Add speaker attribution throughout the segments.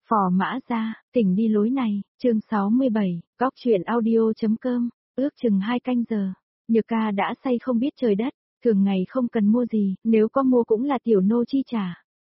Speaker 1: Phò mã ra, tỉnh đi lối này, chương 67, góc chuyện audio.com, ước chừng 2 canh giờ. Nhược ca đã say không biết trời đất, thường ngày không cần mua gì, nếu có mua cũng là tiểu nô chi trả.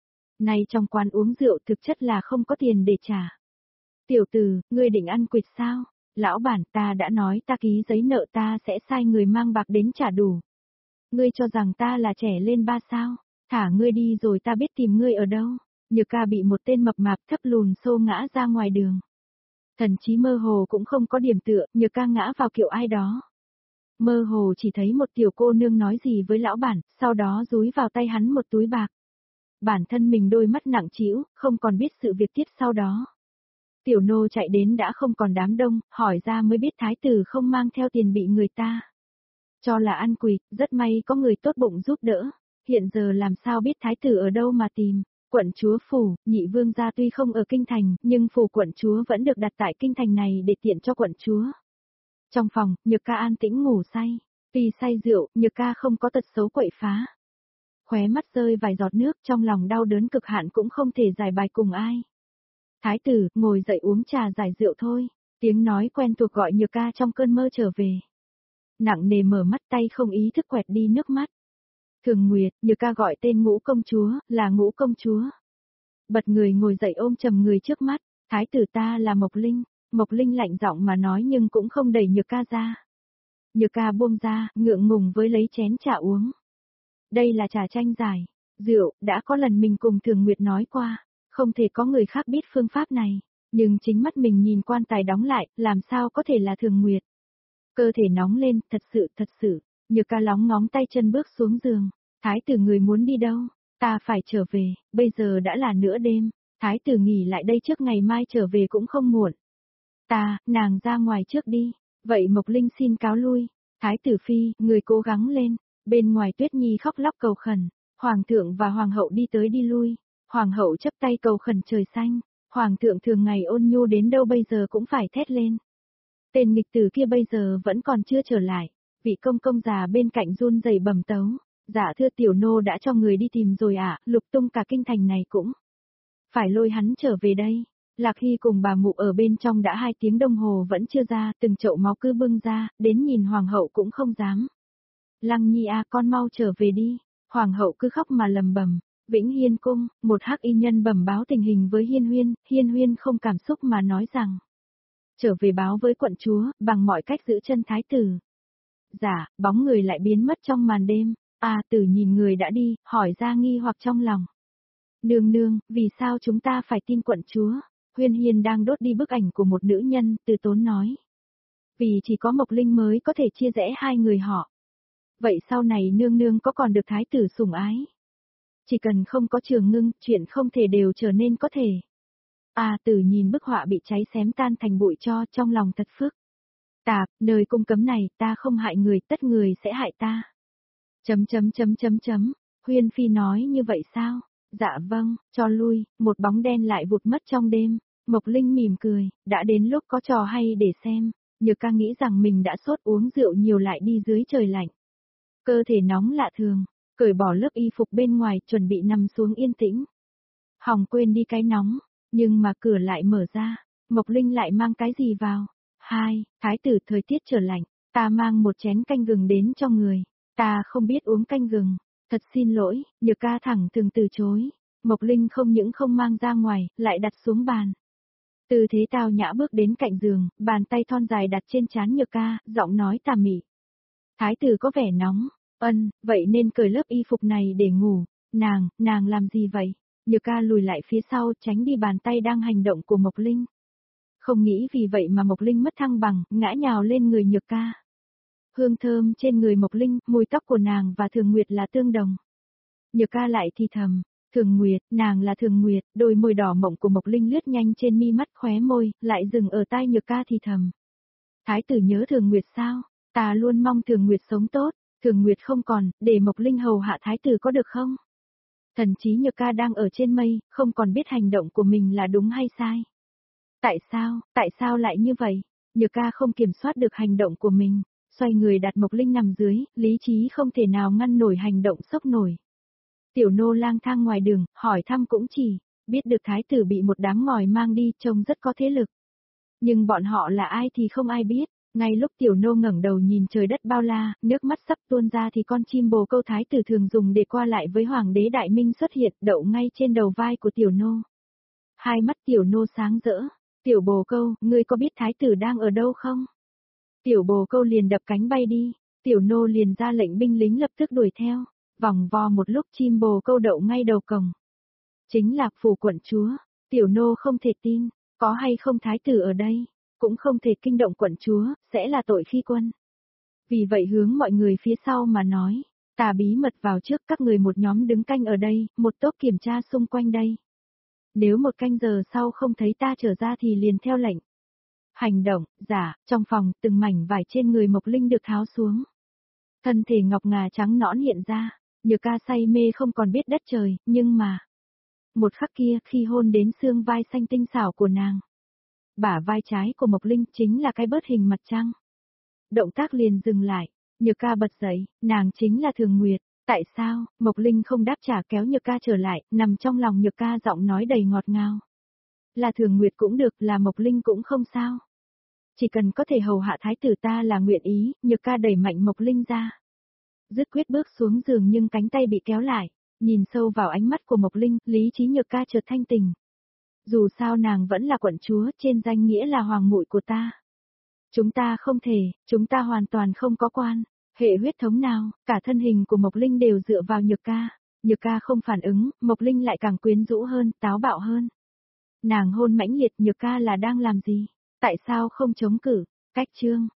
Speaker 1: Nay trong quán uống rượu thực chất là không có tiền để trả. Tiểu tử, ngươi định ăn quỵt sao? Lão bản, ta đã nói ta ký giấy nợ ta sẽ sai người mang bạc đến trả đủ. Ngươi cho rằng ta là trẻ lên ba sao? Thả ngươi đi rồi ta biết tìm ngươi ở đâu. Nhược ca bị một tên mập mạp thấp lùn xô ngã ra ngoài đường. Thần trí mơ hồ cũng không có điểm tựa, nhược ca ngã vào kiểu ai đó. Mơ hồ chỉ thấy một tiểu cô nương nói gì với lão bản, sau đó dúi vào tay hắn một túi bạc. Bản thân mình đôi mắt nặng trĩu, không còn biết sự việc tiếp sau đó. Tiểu nô chạy đến đã không còn đám đông, hỏi ra mới biết thái tử không mang theo tiền bị người ta cho là ăn quỵt, rất may có người tốt bụng giúp đỡ. Hiện giờ làm sao biết thái tử ở đâu mà tìm. Quận chúa phủ, nhị vương gia tuy không ở kinh thành, nhưng phủ quận chúa vẫn được đặt tại kinh thành này để tiện cho quận chúa. Trong phòng, Nhược ca an tĩnh ngủ say. Vì say rượu, Nhược ca không có tật xấu quậy phá. Khóe mắt rơi vài giọt nước, trong lòng đau đớn cực hạn cũng không thể giải bài cùng ai. Thái tử, ngồi dậy uống trà giải rượu thôi. Tiếng nói quen thuộc gọi Nhược ca trong cơn mơ trở về. Nặng nề mở mắt, tay không ý thức quẹt đi nước mắt. Thường Nguyệt, Nhược ca gọi tên Ngũ công chúa, là Ngũ công chúa. Bật người ngồi dậy ôm chầm người trước mắt, thái tử ta là Mộc Linh. Mộc Linh lạnh giọng mà nói nhưng cũng không đẩy Nhược ca ra. Nhược ca buông ra, ngượng ngùng với lấy chén trà uống. Đây là trà chanh giải, rượu, đã có lần mình cùng Thường Nguyệt nói qua, không thể có người khác biết phương pháp này, nhưng chính mắt mình nhìn quan tài đóng lại, làm sao có thể là Thường Nguyệt. Cơ thể nóng lên, thật sự. Nhược ca lóng ngóng tay chân bước xuống giường. Thái tử người muốn đi đâu? Ta phải trở về, bây giờ đã là nửa đêm. Thái tử nghỉ lại đây trước ngày mai trở về cũng không muộn. Nàng ra ngoài trước đi. Vậy Mộc Linh xin cáo lui. Thái tử phi, người cố gắng lên. Bên ngoài Tuyết Nhi khóc lóc cầu khẩn. Hoàng thượng và hoàng hậu đi tới đi lui. Hoàng hậu chấp tay cầu khẩn trời xanh. Hoàng thượng thường ngày ôn nhu đến đâu bây giờ cũng phải thét lên. Tên nghịch tử kia bây giờ vẫn còn chưa trở lại. Vị công công già bên cạnh run rẩy bẩm tấu. Dạ thưa tiểu nô đã cho người đi tìm rồi ạ, lục tung cả kinh thành này cũng phải lôi hắn trở về đây. Lạc Hy cùng bà mụ ở bên trong đã 2 tiếng đồng hồ vẫn chưa ra, từng chậu máu cứ bưng ra, đến nhìn hoàng hậu cũng không dám. Lăng Nhi à, con mau trở về đi. Hoàng hậu cứ khóc mà lầm bầm. Vĩnh Hiên cung, một hắc y nhân bẩm báo tình hình với Hiên Huyên không cảm xúc mà nói rằng trở về báo với quận chúa, bằng mọi cách giữ chân thái tử. Dạ, bóng người lại biến mất trong màn đêm. Tử nhìn người đã đi, hỏi ra nghi hoặc trong lòng. Nương, vì sao chúng ta phải tin quận chúa? Huyên Hiên đang đốt đi bức ảnh của một nữ nhân, từ tốn nói. Vì chỉ có Mộc Linh mới có thể chia rẽ hai người họ. Vậy sau này nương có còn được thái tử sủng ái? Chỉ cần không có Trường Ngưng, chuyện không thể đều trở nên có thể. Tử nhìn bức họa bị cháy xém tan thành bụi cho, trong lòng thật phức tạp, nơi cung cấm này, ta không hại người, tất người sẽ hại ta. Huyên Phi nói như vậy sao? Dạ vâng, cho lui, một bóng đen lại vụt mất trong đêm. Mộc Linh mỉm cười, đã đến lúc có trò hay để xem. Nhược ca nghĩ rằng mình đã sốt uống rượu nhiều lại đi dưới trời lạnh. Cơ thể nóng lạ thường, cởi bỏ lớp y phục bên ngoài chuẩn bị nằm xuống yên tĩnh. Hỏng quên đi cái nóng, nhưng mà cửa lại mở ra. Mộc Linh lại mang cái gì vào? Thái tử thời tiết trở lạnh, ta mang một chén canh gừng đến cho người. Ta không biết uống canh gừng, thật xin lỗi, Nhược ca thẳng thừng từ chối. Mộc Linh không những không mang ra ngoài, lại đặt xuống bàn. Tư thế tao nhã bước đến cạnh giường, bàn tay thon dài đặt trên trán Nhược ca, giọng nói tà mị. Thái tử có vẻ nóng, vậy nên cởi lớp y phục này để ngủ. Nàng làm gì vậy? Nhược ca lùi lại phía sau tránh đi bàn tay đang hành động của Mộc Linh. Không nghĩ vì vậy mà Mộc Linh mất thăng bằng, ngã nhào lên người Nhược ca. Hương thơm trên người Mộc Linh, mùi tóc của nàng và Thường Nguyệt là tương đồng. Nhược ca lại thì thầm, Thường Nguyệt, nàng là Thường Nguyệt, đôi môi đỏ mộng của Mộc Linh lướt nhanh trên mi mắt khóe môi, lại dừng ở tai Nhược ca thì thầm. Thái tử nhớ Thường Nguyệt sao? Ta luôn mong Thường Nguyệt sống tốt, Thường Nguyệt không còn, để Mộc Linh hầu hạ thái tử có được không? Thần trí Nhược ca đang ở trên mây, không còn biết hành động của mình là đúng hay sai. Tại sao lại như vậy? Nhược ca không kiểm soát được hành động của mình. Xoay người đặt Mộc Linh nằm dưới, lý trí không thể nào ngăn nổi hành động sốc nổi. Tiểu nô lang thang ngoài đường, hỏi thăm cũng chỉ, Biết được thái tử bị một đám ngòi mang đi trông rất có thế lực. Nhưng bọn họ là ai thì không ai biết. Ngay lúc tiểu nô ngẩng đầu nhìn trời đất bao la, nước mắt sắp tuôn ra thì con chim bồ câu thái tử thường dùng để qua lại với hoàng đế Đại Minh xuất hiện đậu ngay trên đầu vai của tiểu nô. Hai mắt tiểu nô sáng rỡ. Tiểu bồ câu, ngươi có biết thái tử đang ở đâu không? Tiểu bồ câu liền đập cánh bay đi. Tiểu nô liền ra lệnh binh lính lập tức đuổi theo. Vòng vo một lúc chim bồ câu đậu ngay đầu cổng. Chính là phủ quận chúa. Tiểu nô không thể tin, có hay không thái tử ở đây, cũng không thể kinh động quận chúa, sẽ là tội khi quân. Vì vậy hướng mọi người phía sau mà nói, ta bí mật vào trước, các người một nhóm đứng canh ở đây, một tốp kiểm tra xung quanh đây. Nếu một canh giờ sau không thấy ta trở ra thì liền theo lệnh. Hành động, trong phòng, từng mảnh vải trên người Mộc Linh được tháo xuống. Thân thể ngọc ngà trắng nõn hiện ra, Nhược Ca say mê không còn biết đất trời, nhưng mà... Một khắc kia, khi hôn đến xương vai xanh tinh xảo của nàng. Bả vai trái của Mộc Linh chính là cái bớt hình mặt trăng. Động tác liền dừng lại, Nhược Ca bật dậy, nàng chính là Thường Nguyệt. Tại sao? Mộc Linh không đáp trả, kéo Nhược Ca trở lại, nằm trong lòng Nhược Ca, giọng nói đầy ngọt ngào. Là Thường Nguyệt cũng được, là Mộc Linh cũng không sao. Chỉ cần có thể hầu hạ thái tử ta là nguyện ý. Nhược Ca đẩy mạnh Mộc Linh ra. Dứt quyết bước xuống giường nhưng cánh tay bị kéo lại. Nhìn sâu vào ánh mắt của Mộc Linh, lý trí Nhược Ca chợt thanh tỉnh. Dù sao nàng vẫn là quận chúa, trên danh nghĩa là hoàng muội của ta. Chúng ta không thể, chúng ta hoàn toàn không có quan hệ huyết thống nào, cả thân hình của Mộc Linh đều dựa vào Nhược Ca. Nhược Ca không phản ứng, Mộc Linh lại càng quyến rũ hơn, táo bạo hơn. Nàng hôn mãnh liệt, Nhược Ca là đang làm gì? Tại sao không chống cự? Cách chương